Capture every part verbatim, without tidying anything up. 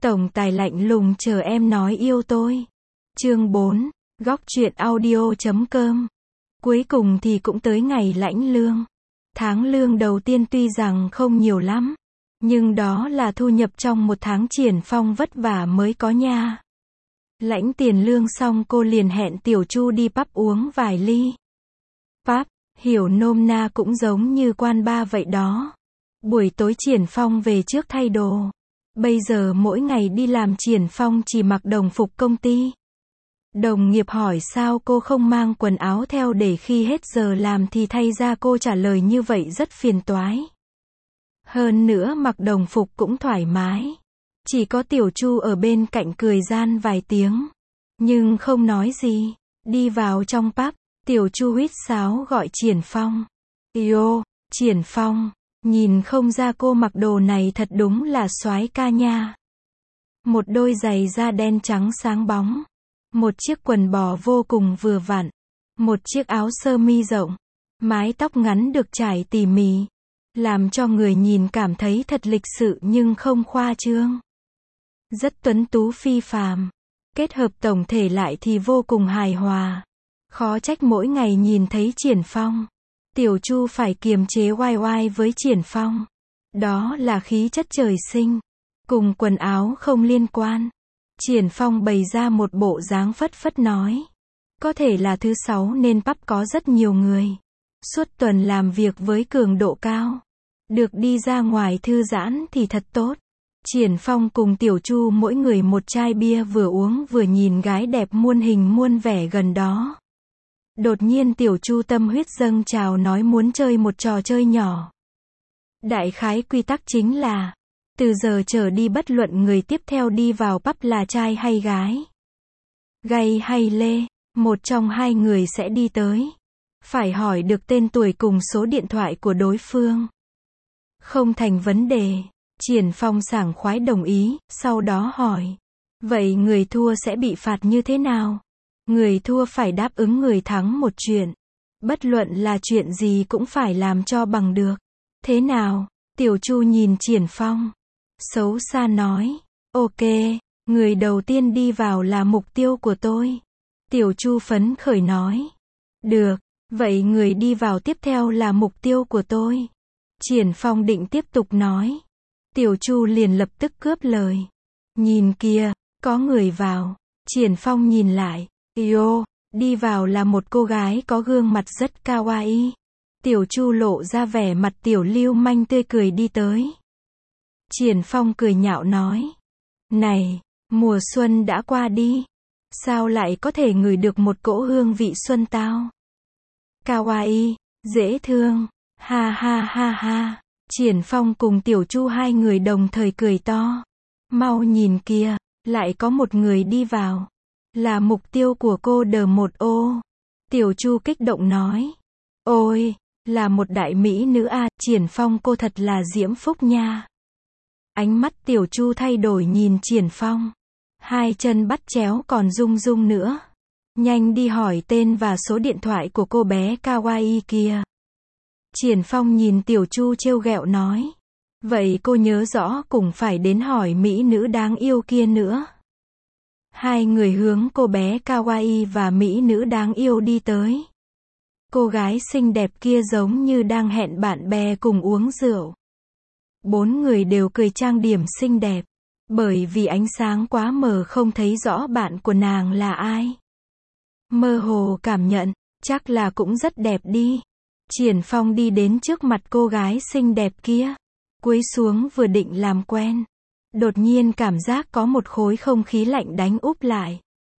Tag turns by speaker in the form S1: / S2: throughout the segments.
S1: Tổng tài lạnh lùng chờ em nói yêu tôi. Chương bốn, góc truyện audio chấm com. Cuối cùng thì cũng tới ngày lãnh lương. Tháng lương đầu tiên tuy rằng không nhiều lắm, nhưng đó là thu nhập trong một tháng Triển Phong vất vả mới có nha. Lãnh tiền lương xong cô liền hẹn Tiểu Chu đi pub uống vài ly. Pub, hiểu nôm na cũng giống như quán bar vậy đó. Buổi tối Triển Phong về trước thay đồ. Bây giờ mỗi ngày đi làm Triển Phong chỉ mặc đồng phục công ty. Đồng nghiệp hỏi sao cô không mang quần áo theo để khi hết giờ làm thì thay ra, cô trả lời như vậy rất phiền toái. Hơn nữa mặc đồng phục cũng thoải mái. Chỉ có Tiểu Chu ở bên cạnh cười gian vài tiếng, nhưng không nói gì. Đi vào trong pub, Tiểu Chu huýt sáo gọi Triển Phong. Yo, Triển Phong, nhìn không ra cô mặc đồ này thật đúng là soái ca nha. Một đôi giày da đen trắng sáng bóng, một chiếc quần bò vô cùng vừa vặn, một chiếc áo sơ mi rộng, mái tóc ngắn được trải tỉ mỉ, làm cho người nhìn cảm thấy thật lịch sự nhưng không khoa trương. Rất tuấn tú phi phàm, kết hợp tổng thể lại thì vô cùng hài hòa. Khó trách mỗi ngày nhìn thấy Triển Phong, Tiểu Chu phải kiềm chế oai oai với Triển Phong. Đó là khí chất trời sinh, cùng quần áo không liên quan. Triển Phong bày ra một bộ dáng phất phất nói. Có thể là thứ sáu nên pub có rất nhiều người. Suốt tuần làm việc với cường độ cao. Được đi ra ngoài thư giãn thì thật tốt. Triển Phong cùng Tiểu Chu mỗi người một chai bia vừa uống vừa nhìn gái đẹp muôn hình muôn vẻ gần đó. Đột nhiên Tiểu Chu tâm huyết dâng trào nói muốn chơi một trò chơi nhỏ. Đại khái quy tắc chính là, từ giờ trở đi bất luận người tiếp theo đi vào pub là trai hay gái, gay hay lê, một trong hai người sẽ đi tới. Phải hỏi được tên tuổi cùng số điện thoại của đối phương. Không thành vấn đề. Triển Phong sảng khoái đồng ý, sau đó hỏi. Vậy người thua sẽ bị phạt như thế nào? Người thua phải đáp ứng người thắng một chuyện. Bất luận là chuyện gì cũng phải làm cho bằng được. Thế nào? Tiểu Chu nhìn Triển Phong. Xấu xa nói. Ok, người đầu tiên đi vào là mục tiêu của tôi. Tiểu Chu phấn khởi nói. Được, vậy người đi vào tiếp theo là mục tiêu của tôi. Triển Phong định tiếp tục nói. Tiểu Chu liền lập tức cướp lời. Nhìn kìa, có người vào. Triển Phong nhìn lại. Yo, đi vào là một cô gái có gương mặt rất kawaii. Tiểu Chu lộ ra vẻ mặt tiểu lưu manh tươi cười đi tới. Triển Phong cười nhạo nói. Này, mùa xuân đã qua đi. Sao lại có thể ngửi được một cỗ hương vị xuân tao? Kawaii, dễ thương. Ha ha ha ha. Triển Phong cùng Tiểu Chu hai người đồng thời cười to. Mau nhìn kìa, lại có một người đi vào. Là mục tiêu của cô đờ một ô. Tiểu Chu kích động nói. Ôi, là một đại mỹ nữ à, Triển Phong cô thật là diễm phúc nha. Ánh mắt Tiểu Chu thay đổi nhìn Triển Phong. Hai chân bắt chéo còn rung rung nữa. Nhanh đi hỏi tên và số điện thoại của cô bé kawaii kia. Triển Phong nhìn Tiểu Chu trêu ghẹo nói. Vậy cô nhớ rõ cũng phải đến hỏi mỹ nữ đáng yêu kia nữa. Hai người hướng cô bé kawaii và mỹ nữ đáng yêu đi tới. Cô gái xinh đẹp kia giống như đang hẹn bạn bè cùng uống rượu. Bốn người đều cười trang điểm xinh đẹp. Bởi vì ánh sáng quá mờ không thấy rõ bạn của nàng là ai. Mơ hồ cảm nhận, chắc là cũng rất đẹp đi. Triển Phong đi đến trước mặt cô gái xinh đẹp kia. Cúi xuống vừa định làm quen. Đột nhiên cảm giác có một khối không khí lạnh đánh úp lại.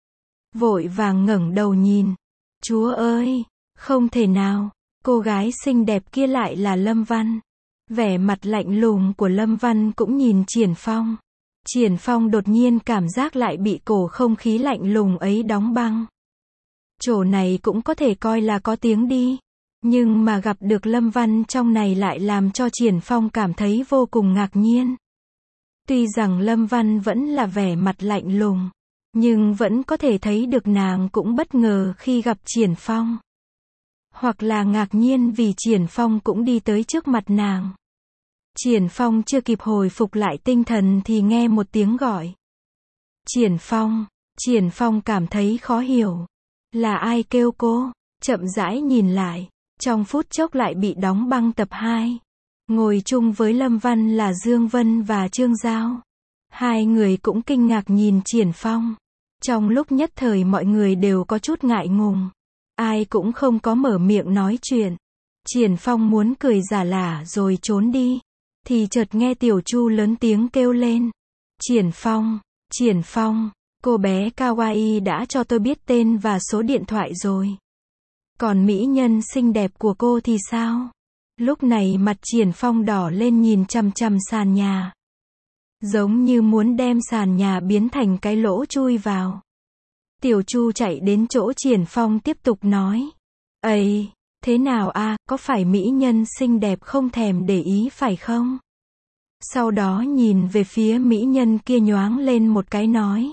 S1: Vội vàng ngẩng đầu nhìn. Chúa ơi, không thể nào, cô gái xinh đẹp kia lại là Lâm Văn. Vẻ mặt lạnh lùng của Lâm Văn cũng nhìn Triển Phong. Triển Phong đột nhiên cảm giác lại bị cổ không khí lạnh lùng ấy đóng băng. Chỗ này cũng có thể coi là có tiếng đi. Nhưng mà gặp được Lâm Văn trong này lại làm cho Triển Phong cảm thấy vô cùng ngạc nhiên. Tuy rằng Lâm Văn vẫn là vẻ mặt lạnh lùng, nhưng vẫn có thể thấy được nàng cũng bất ngờ khi gặp Triển Phong. Hoặc là ngạc nhiên vì Triển Phong cũng đi tới trước mặt nàng. Triển Phong chưa kịp hồi phục lại tinh thần thì nghe một tiếng gọi. Triển Phong, Triển Phong cảm thấy khó hiểu. Là ai kêu cô? Chậm rãi nhìn lại, trong phút chốc lại bị đóng băng tập hai. Ngồi chung với Lâm Văn là Dương Vân và Trương Giao. Hai người cũng kinh ngạc nhìn Triển Phong. Trong lúc nhất thời mọi người đều có chút ngại ngùng. Ai cũng không có mở miệng nói chuyện. Triển Phong muốn cười giả lả rồi trốn đi. Thì chợt nghe Tiểu Chu lớn tiếng kêu lên. Triển Phong, Triển Phong, cô bé Kawaii đã cho tôi biết tên và số điện thoại rồi. Còn mỹ nhân xinh đẹp của cô thì sao? Lúc này mặt Triển Phong đỏ lên nhìn chằm chằm sàn nhà. Giống như muốn đem sàn nhà biến thành cái lỗ chui vào. Tiểu Chu chạy đến chỗ Triển Phong tiếp tục nói. Ây, thế nào a, có phải mỹ nhân xinh đẹp không thèm để ý phải không? Sau đó nhìn về phía mỹ nhân kia nhoáng lên một cái nói.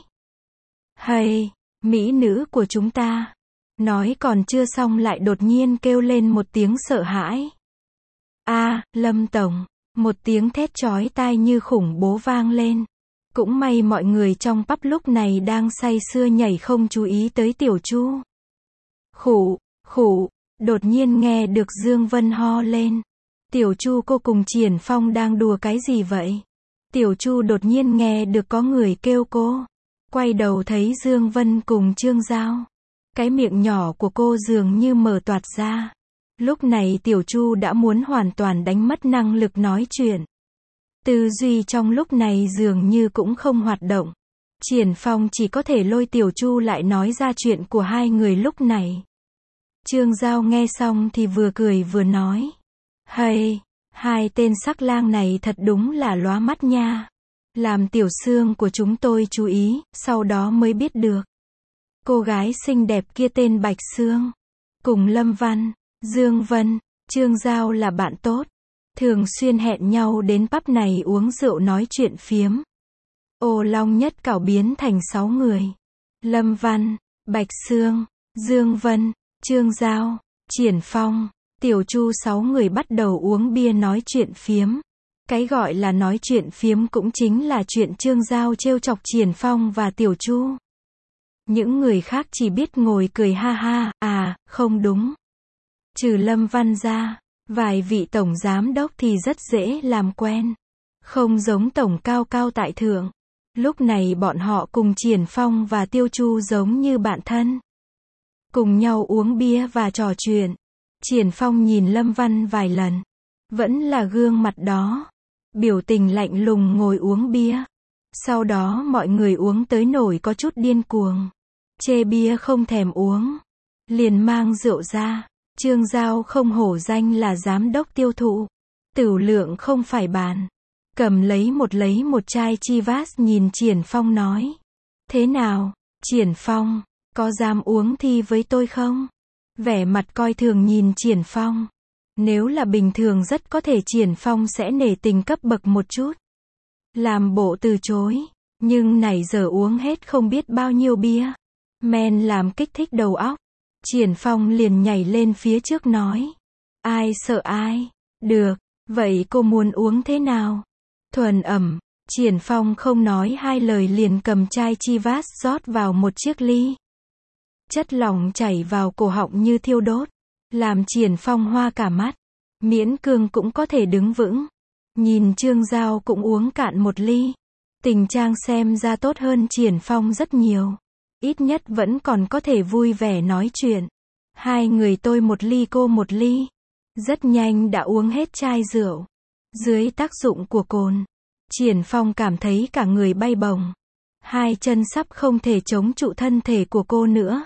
S1: Hay, mỹ nữ của chúng ta. Nói còn chưa xong lại đột nhiên kêu lên một tiếng sợ hãi. A, Lâm Tổng. Một tiếng thét chói tai như khủng bố vang lên. Cũng may mọi người trong pub lúc này đang say sưa nhảy không chú ý tới Tiểu Chu. Khụ, khụ, đột nhiên nghe được Dương Vân ho lên. Tiểu Chu cô cùng Triển Phong đang đùa cái gì vậy? Tiểu Chu đột nhiên nghe được có người kêu cô. Quay đầu thấy Dương Vân cùng Trương Giao. Cái miệng nhỏ của cô dường như mở toạt ra. Lúc này Tiểu Chu đã muốn hoàn toàn đánh mất năng lực nói chuyện. Tư duy trong lúc này dường như cũng không hoạt động. Triển Phong chỉ có thể lôi Tiểu Chu lại nói ra chuyện của hai người lúc này. Trương Giao nghe xong thì vừa cười vừa nói. Hay, hai tên sắc lang này thật đúng là lóa mắt nha. Làm Tiểu Sương của chúng tôi chú ý, sau đó mới biết được. Cô gái xinh đẹp kia tên Bạch Sương. Cùng Lâm Văn, Dương Vân, Trương Giao là bạn tốt. Thường xuyên hẹn nhau đến pub này uống rượu nói chuyện phiếm. Ô Long Nhất Cảo biến thành sáu người. Lâm Văn, Bạch Sương, Dương Vân, Trương Giao, Triển Phong, Tiểu Chu sáu người bắt đầu uống bia nói chuyện phiếm. Cái gọi là nói chuyện phiếm cũng chính là chuyện Trương Giao trêu chọc Triển Phong và Tiểu Chu. Những người khác chỉ biết ngồi cười ha ha, à, không đúng. Trừ Lâm Văn ra, vài vị tổng giám đốc thì rất dễ làm quen. Không giống tổng cao cao tại thượng. Lúc này bọn họ cùng Triển Phong và Tiêu Chu giống như bạn thân. Cùng nhau uống bia và trò chuyện. Triển Phong nhìn Lâm Văn vài lần. Vẫn là gương mặt đó. Biểu tình lạnh lùng ngồi uống bia. Sau đó mọi người uống tới nổi có chút điên cuồng. Chê bia không thèm uống. Liền mang rượu ra. Trương Giao không hổ danh là giám đốc tiêu thụ. Tửu lượng không phải bàn. Cầm lấy một lấy một chai Chivas nhìn Triển Phong nói. Thế nào, Triển Phong, có dám uống thi với tôi không? Vẻ mặt coi thường nhìn Triển Phong. Nếu là bình thường rất có thể Triển Phong sẽ nể tình cấp bậc một chút. Làm bộ từ chối. Nhưng nãy giờ uống hết không biết bao nhiêu bia. Men làm kích thích đầu óc. Triển Phong liền nhảy lên phía trước nói. Ai sợ ai? Được, vậy cô muốn uống thế nào? Thuần ẩm. Triển Phong không nói hai lời liền cầm chai Chivas rót vào một chiếc ly. Chất lỏng chảy vào cổ họng như thiêu đốt. Làm Triển Phong hoa cả mắt. Miễn cương cũng có thể đứng vững. Nhìn Trương Giao cũng uống cạn một ly. Tình trạng xem ra tốt hơn Triển Phong rất nhiều. Ít nhất vẫn còn có thể vui vẻ nói chuyện. Hai người tôi một ly cô một ly. Rất nhanh đã uống hết chai rượu. Dưới tác dụng của cồn, Triển Phong cảm thấy cả người bay bổng. Hai chân sắp không thể chống trụ thân thể của cô nữa.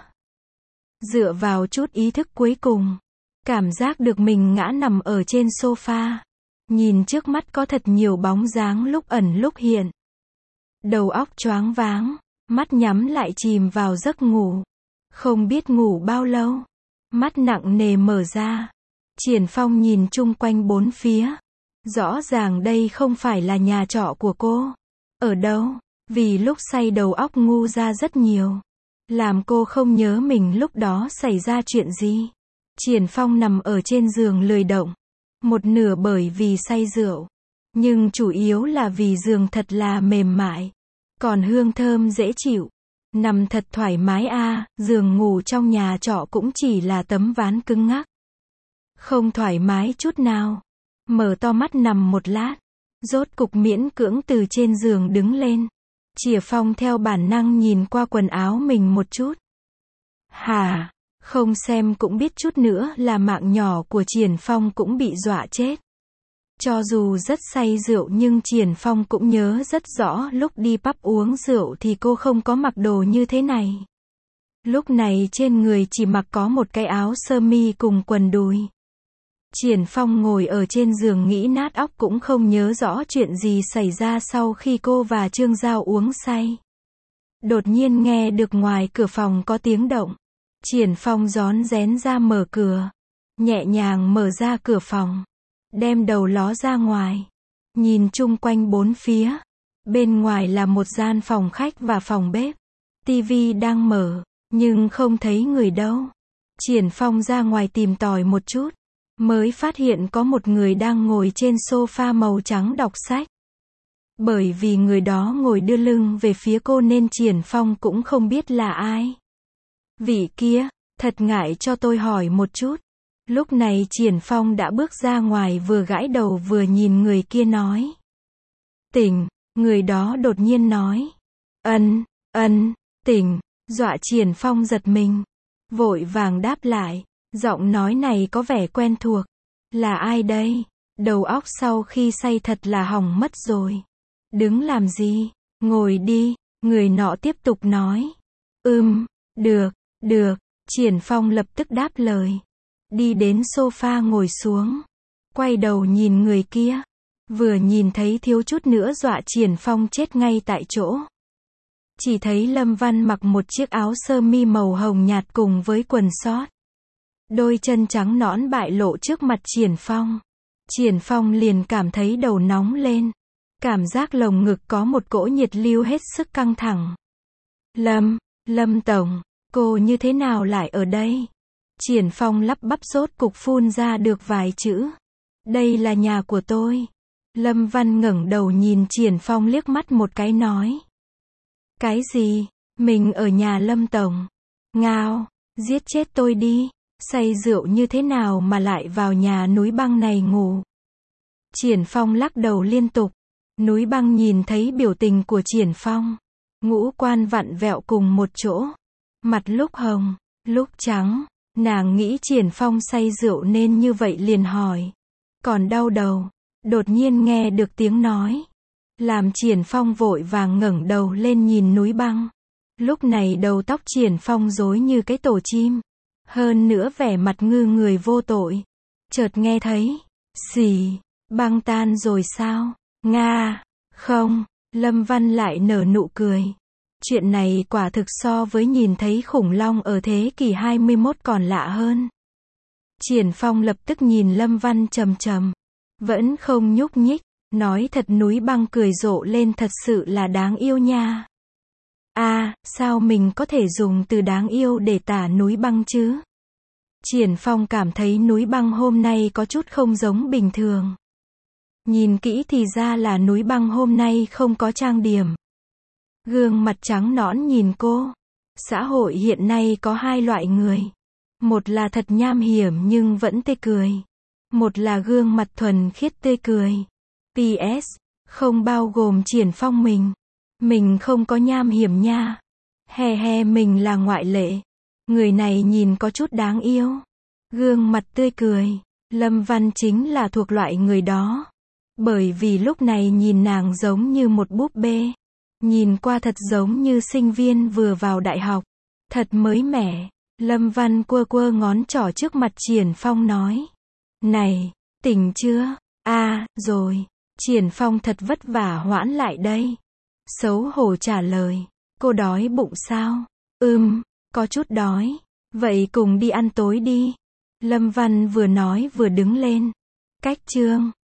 S1: Dựa vào chút ý thức cuối cùng, cảm giác được mình ngã nằm ở trên sofa. Nhìn trước mắt có thật nhiều bóng dáng lúc ẩn lúc hiện. Đầu óc choáng váng, mắt nhắm lại chìm vào giấc ngủ. Không biết ngủ bao lâu. Mắt nặng nề mở ra. Triển Phong nhìn chung quanh bốn phía. Rõ ràng đây không phải là nhà trọ của cô. Ở đâu? Vì lúc say đầu óc ngu ra rất nhiều. Làm cô không nhớ mình lúc đó xảy ra chuyện gì. Triển Phong nằm ở trên giường lười động. Một nửa bởi vì say rượu. Nhưng chủ yếu là vì giường thật là mềm mại. Còn hương thơm dễ chịu. Nằm thật thoải mái a, giường ngủ trong nhà trọ cũng chỉ là tấm ván cứng ngắc. Không thoải mái chút nào. Mở to mắt nằm một lát. Rốt cục miễn cưỡng từ trên giường đứng lên. Chìa Phong theo bản năng nhìn qua quần áo mình một chút. Hả? Không xem cũng biết chút nữa là mạng nhỏ của Triển Phong cũng bị dọa chết. Cho dù rất say rượu nhưng Triển Phong cũng nhớ rất rõ lúc đi pub uống rượu thì cô không có mặc đồ như thế này. Lúc này trên người chỉ mặc có một cái áo sơ mi cùng quần đùi. Triển Phong ngồi ở trên giường nghĩ nát óc cũng không nhớ rõ chuyện gì xảy ra sau khi cô và Trương Giao uống say. Đột nhiên nghe được ngoài cửa phòng có tiếng động. Triển Phong rón rén ra mở cửa. Nhẹ nhàng mở ra cửa phòng. Đem đầu ló ra ngoài. Nhìn chung quanh bốn phía. Bên ngoài là một gian phòng khách và phòng bếp. Tivi đang mở, nhưng không thấy người đâu. Triển Phong ra ngoài tìm tòi một chút. Mới phát hiện có một người đang ngồi trên sofa màu trắng đọc sách. Bởi vì người đó ngồi đưa lưng về phía cô nên Triển Phong cũng không biết là ai. Vị kia, thật ngại cho tôi hỏi một chút. Lúc này Triển Phong đã bước ra ngoài vừa gãi đầu vừa nhìn người kia nói. Tỉnh, người đó đột nhiên nói. Ân, ân, tỉnh, dọa Triển Phong giật mình. Vội vàng đáp lại, giọng nói này có vẻ quen thuộc. Là ai đây? Đầu óc sau khi say thật là hỏng mất rồi. Đứng làm gì? Ngồi đi, người nọ tiếp tục nói. Ừm, được, được, Triển Phong lập tức đáp lời. Đi đến sofa ngồi xuống. Quay đầu nhìn người kia. Vừa nhìn thấy thiếu chút nữa dọa Triển Phong chết ngay tại chỗ. Chỉ thấy Lâm Văn mặc một chiếc áo sơ mi màu hồng nhạt cùng với quần sót. Đôi chân trắng nõn bại lộ trước mặt Triển Phong. Triển Phong liền cảm thấy đầu nóng lên. Cảm giác lồng ngực có một cỗ nhiệt lưu hết sức căng thẳng. Lâm, Lâm Tổng, cô như thế nào lại ở đây? Triển Phong lắp bắp rốt cục phun ra được vài chữ. Đây là nhà của tôi. Lâm Văn ngẩng đầu nhìn Triển Phong liếc mắt một cái nói. Cái gì? Mình ở nhà Lâm Tổng. Ngao, giết chết tôi đi. Say rượu như thế nào mà lại vào nhà núi băng này ngủ? Triển Phong lắc đầu liên tục. Núi băng nhìn thấy biểu tình của Triển Phong. Ngũ quan vặn vẹo cùng một chỗ. Mặt lúc hồng, lúc trắng. Nàng nghĩ Triển Phong say rượu nên như vậy liền hỏi. Còn đau đầu. Đột nhiên nghe được tiếng nói. Làm Triển Phong vội vàng ngẩng đầu lên nhìn núi băng. Lúc này đầu tóc Triển Phong rối như cái tổ chim. Hơn nữa vẻ mặt ngư người vô tội. Chợt nghe thấy. Xì. Băng tan rồi sao? Nga. Không. Lâm Văn lại nở nụ cười. Chuyện này quả thực so với nhìn thấy khủng long ở thế kỷ hai mươi mốt còn lạ hơn. Triển Phong lập tức nhìn Lâm Văn trầm trầm. Vẫn không nhúc nhích. Nói thật núi băng cười rộ lên thật sự là đáng yêu nha. À, sao mình có thể dùng từ đáng yêu để tả núi băng chứ? Triển Phong cảm thấy núi băng hôm nay có chút không giống bình thường. Nhìn kỹ thì ra là núi băng hôm nay không có trang điểm. Gương mặt trắng nõn nhìn cô. Xã hội hiện nay có hai loại người. Một là thật nham hiểm nhưng vẫn tươi cười. Một là gương mặt thuần khiết tươi cười. pê ét, không bao gồm Triển Phong mình. Mình không có nham hiểm nha. He he mình là ngoại lệ. Người này nhìn có chút đáng yêu. Gương mặt tươi cười. Lâm Văn chính là thuộc loại người đó. Bởi vì lúc này nhìn nàng giống như một búp bê. Nhìn qua thật giống như sinh viên vừa vào đại học. Thật mới mẻ. Lâm Văn quơ quơ ngón trỏ trước mặt Triển Phong nói. Này, tỉnh chưa? À, rồi. Triển Phong thật vất vả hoãn lại đây. Xấu hổ trả lời. Cô đói bụng sao? Ừm, có chút đói. Vậy cùng đi ăn tối đi. Lâm Văn vừa nói vừa đứng lên. Cách Trương.